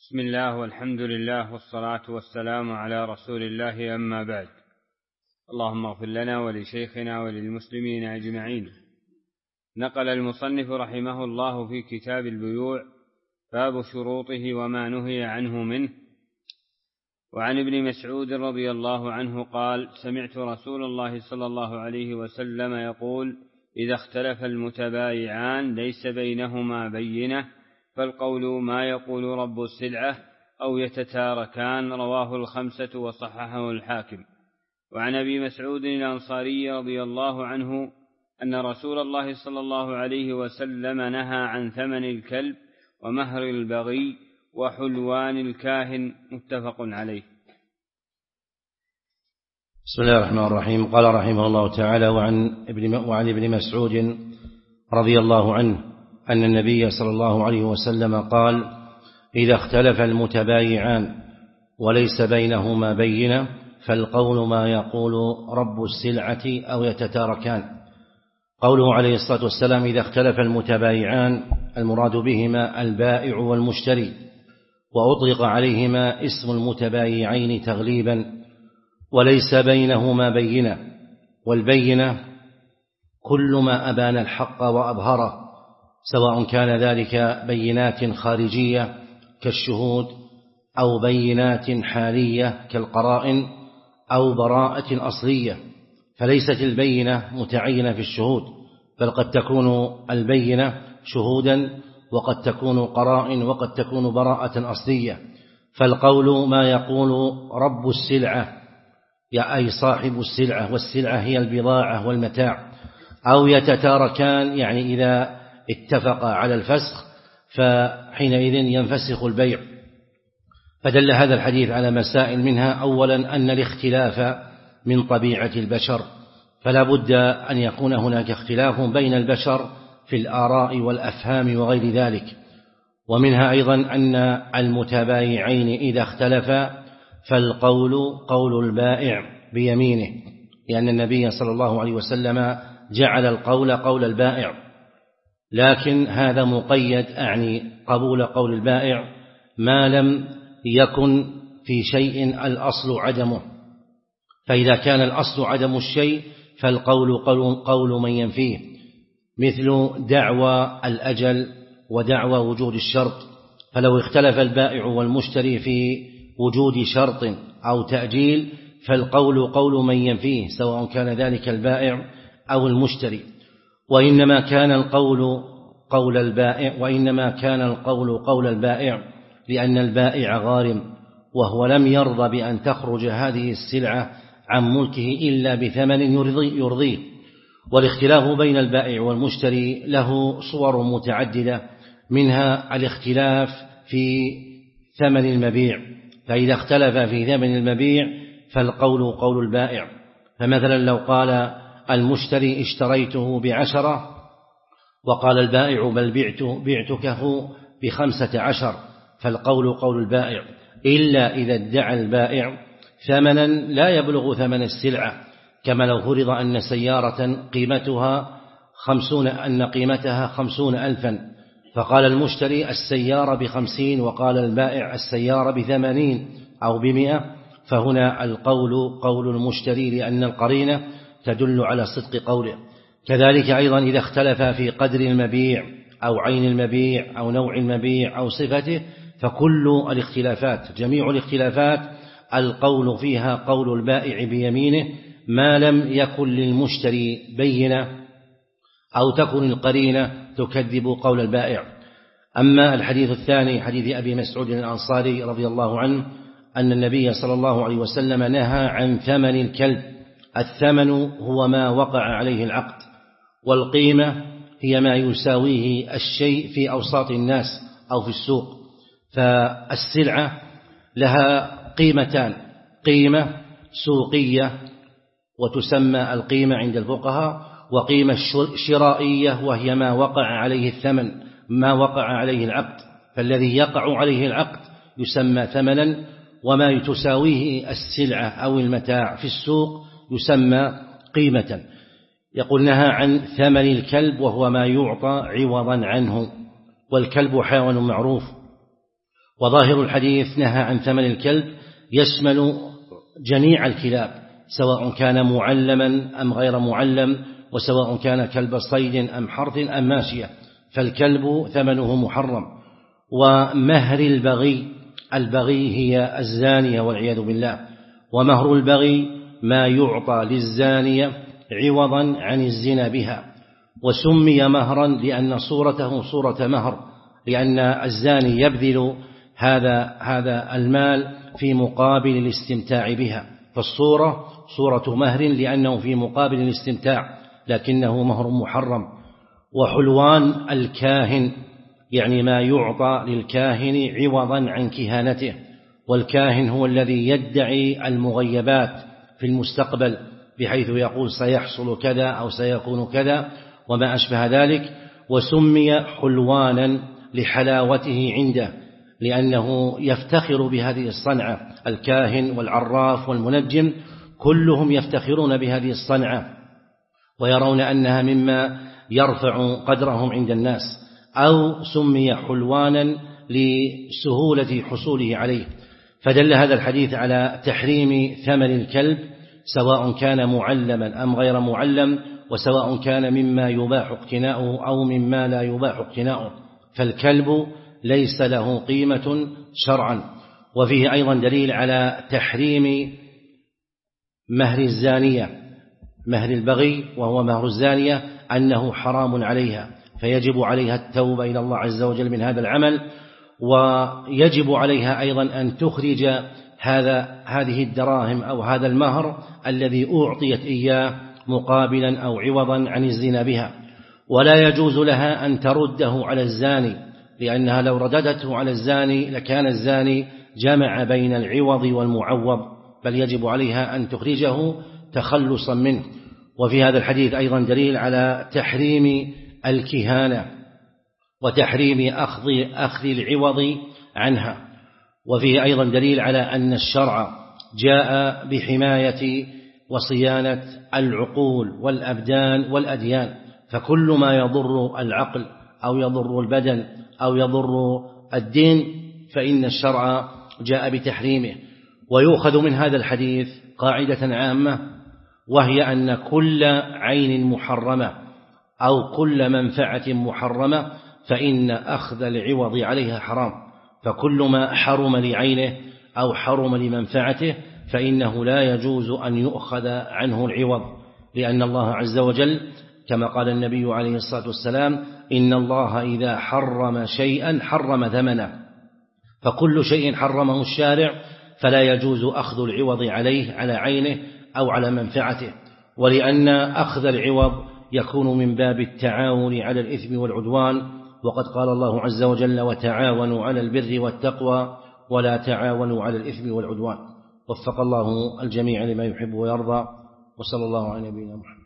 بسم الله والحمد لله والصلاة والسلام على رسول الله، أما بعد. اللهم اغفر لنا ولشيخنا وللمسلمين أجمعين. نقل المصنف رحمه الله في كتاب البيوع باب شروطه وما نهي عنه منه. وعن ابن مسعود رضي الله عنه قال: سمعت رسول الله صلى الله عليه وسلم يقول: إذا اختلف المتبايعان ليس بينهما بينة فالقول ما يقول رب السلعة أو يتتاركان. رواه الخمسة وصححه الحاكم. وعن أبي مسعود الأنصاري رضي الله عنه أن رسول الله صلى الله عليه وسلم نهى عن ثمن الكلب ومهر البغي وحلوان الكاهن. متفق عليه. بسم الله الرحمن الرحيم. قال رحمه الله تعالى: وعن ابن مسعود رضي الله عنه أن النبي صلى الله عليه وسلم قال: إذا اختلف المتبايعان وليس بينهما بينة فالقول ما يقول رب السلعة أو يتتاركان. قوله عليه الصلاة والسلام إذا اختلف المتبايعان المراد بهما البائع والمشتري، وأطلق عليهما اسم المتبايعين تغليبا، وليس بينهما بينة. والبينة كل ما أبان الحق وأظهره، سواء كان ذلك بينات خارجية كالشهود أو بينات حالية كالقرائن أو براءة أصلية. فليست البينة متعينة في الشهود، بل قد تكون البينة شهودا وقد تكون قرائن وقد تكون براءة أصلية. فالقول ما يقول رب السلعة أي صاحب السلعة، والسلعة هي البضاعة والمتاع. أو يتتاركان يعني إذا اتفق على الفسخ فحينئذ ينفسخ البيع. فدل هذا الحديث على مسائل، منها أولا أن الاختلاف من طبيعة البشر، فلا بد أن يكون هناك اختلاف بين البشر في الآراء والأفهام وغير ذلك. ومنها أيضا أن المتبايعين إذا اختلفا فالقول قول البائع بيمينه، لأن النبي صلى الله عليه وسلم جعل القول قول البائع، لكن هذا مقيد، أعني قبول قول البائع ما لم يكن في شيء الأصل عدمه. فإذا كان الأصل عدم الشيء فالقول قول من ينفيه، مثل دعوى الأجل ودعوى وجود الشرط. فلو اختلف البائع والمشتري في وجود شرط أو تأجيل فالقول قول من ينفيه، سواء كان ذلك البائع أو المشتري. وإنما كان القول قول البائع لأن البائع غارم، وهو لم يرضى بأن تخرج هذه السلعة عن ملكه إلا بثمن يرضيه. والاختلاف بين البائع والمشتري له صور متعددة، منها الاختلاف في ثمن المبيع. فإذا اختلف في ثمن المبيع فالقول قول البائع. فمثلا لو قال المشتري اشتريته ب10 وقال البائع بل بعتكه ب15، فالقول قول البائع، إلا إذا ادعى البائع ثمنا لا يبلغ ثمن السلعة، كما لو فرض أن سيارة قيمتها 50,000، فقال المشتري السيارة ب50 وقال البائع السيارة ب80 أو ب100، فهنا القول قول المشتري، لأن القرينة تدل على صدق قوله. كذلك أيضا إذا اختلف في قدر المبيع أو عين المبيع أو نوع المبيع أو صفته، فكل الاختلافات جميع الاختلافات القول فيها قول البائع بيمينه، ما لم يكن للمشتري بينة أو تكن القرينة تكذب قول البائع. أما الحديث الثاني حديث أبي مسعود الأنصاري رضي الله عنه أن النبي صلى الله عليه وسلم نهى عن ثمن الكلب. الثمن هو ما وقع عليه العقد، والقيمة هي ما يساويه الشيء في أوساط الناس أو في السوق. فالسلعة لها قيمتان: قيمة سوقية وتسمى القيمة عند الفقهاء، وقيمة شرائية وهي ما وقع عليه الثمن، ما وقع عليه العقد. فالذي يقع عليه العقد يسمى ثمنا، وما تساويه السلعة أو المتاع في السوق يسمى قيمة. يقول نهى عن ثمن الكلب وهو ما يعطى عوضا عنه، والكلب حيوان معروف، وظاهر الحديث نهى عن ثمن الكلب يشمل جميع الكلاب سواء كان معلما أم غير معلم، وسواء كان كلب صيد أم حرث أم ماشية، فالكلب ثمنه محرم. ومهر البغي هي الزانية والعياذ بالله، ومهر البغي ما يعطى للزانية عوضا عن الزنا بها، وسمي مهرا لأن صورته صورة مهر، لأن الزاني يبذل هذا المال في مقابل الاستمتاع بها، فالصورة صورة مهر لأنه في مقابل الاستمتاع، لكنه مهر محرم. وحلوان الكاهن يعني ما يعطى للكاهن عوضا عن كهانته، والكاهن هو الذي يدعي المغيبات في المستقبل بحيث يقول سيحصل كذا أو سيكون كذا وما أشبه ذلك. وسمي حلوانا لحلاوته عنده لأنه يفتخر بهذه الصنعة، الكاهن والعراف والمنجم كلهم يفتخرون بهذه الصنعة ويرون أنها مما يرفع قدرهم عند الناس. أو سمي حلوانا لسهولة حصوله عليه. فدل هذا الحديث على تحريم ثمن الكلب سواء كان معلما أم غير معلم، وسواء كان مما يباح اقتناؤه أو مما لا يباح اقتناؤه، فالكلب ليس له قيمة شرعا. وفيه أيضا دليل على تحريم مهر الزانية، مهر البغي وهو مهر الزانية، أنه حرام عليها، فيجب عليها التوبة إلى الله عز وجل من هذا العمل، ويجب عليها أيضا أن تخرج هذه الدراهم أو هذا المهر الذي أعطيت إياه مقابلا أو عوضا عن الزنا بها. ولا يجوز لها أن ترده على الزاني، لأنها لو رددته على الزاني لكان الزاني جمع بين العوض والمعوض، بل يجب عليها أن تخرجه تخلصا منه. وفي هذا الحديث أيضا دليل على تحريم الكهانة وتحريم أخذ العوض عنها. وفيه أيضا دليل على أن الشرع جاء بحماية وصيانة العقول والأبدان والأديان، فكل ما يضر العقل أو يضر البدن أو يضر الدين فإن الشرع جاء بتحريمه. ويؤخذ من هذا الحديث قاعدة عامة، وهي أن كل عين محرمة أو كل منفعة محرمة فإن أخذ العوض عليها حرام، فكل ما حرم لعينه أو حرم لمنفعته فإنه لا يجوز أن يؤخذ عنه العوض، لأن الله عز وجل كما قال النبي عليه الصلاة والسلام إن الله إذا حرم شيئا حرم ثمنه، فكل شيء حرمه الشارع فلا يجوز أخذ العوض عليه على عينه أو على منفعته. ولأن أخذ العوض يكون من باب التعاون على الإثم والعدوان، وقد قال الله عز وجل وتعاونوا على البر والتقوى ولا تعاونوا على الإثم والعدوان. وفق الله الجميع لما يحب ويرضى، وصلى الله على نبينا محمد.